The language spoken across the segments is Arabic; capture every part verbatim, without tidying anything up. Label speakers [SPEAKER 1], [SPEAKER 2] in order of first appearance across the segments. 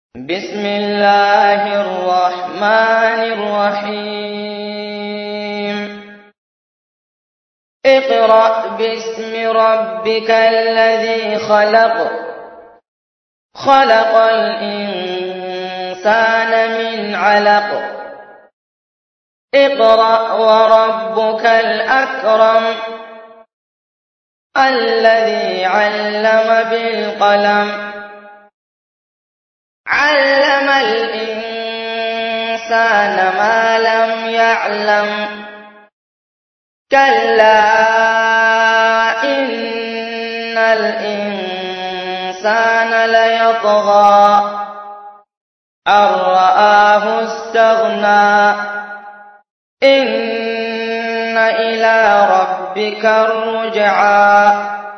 [SPEAKER 1] بسم الله الرحمن الرحيم اقرأ باسم ربك الذي خلق خلق الإنسان من علق اقرأ وربك الأكرم الذي علم بالقلم علم الإنسان ما لم يعلم كلا إن الإنسان ليطغى أن رآه استغنى إن إلى ربك الرجعى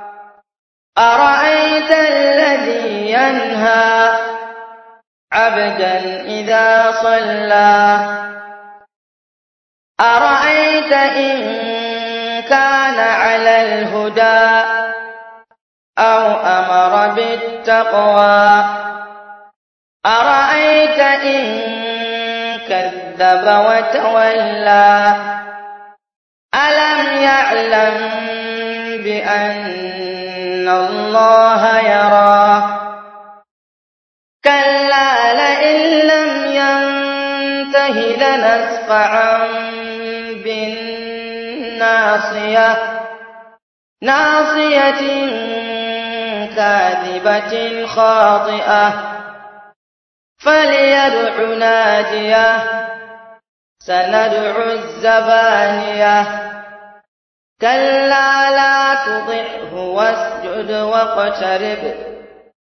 [SPEAKER 1] أرأيت الذي ينهى عبدا إذا صلى أرأيت إن كان على الهدى أو أمر بالتقوى أرأيت إن كذب وتولى ألم يعلم بأن الله يرى كلا لئن لم ينته لنسفعا بالناصية ناصية كاذبة خاطئة فليدع ناديه سندع الزبانية كلا لا تطعه واسجد واقترب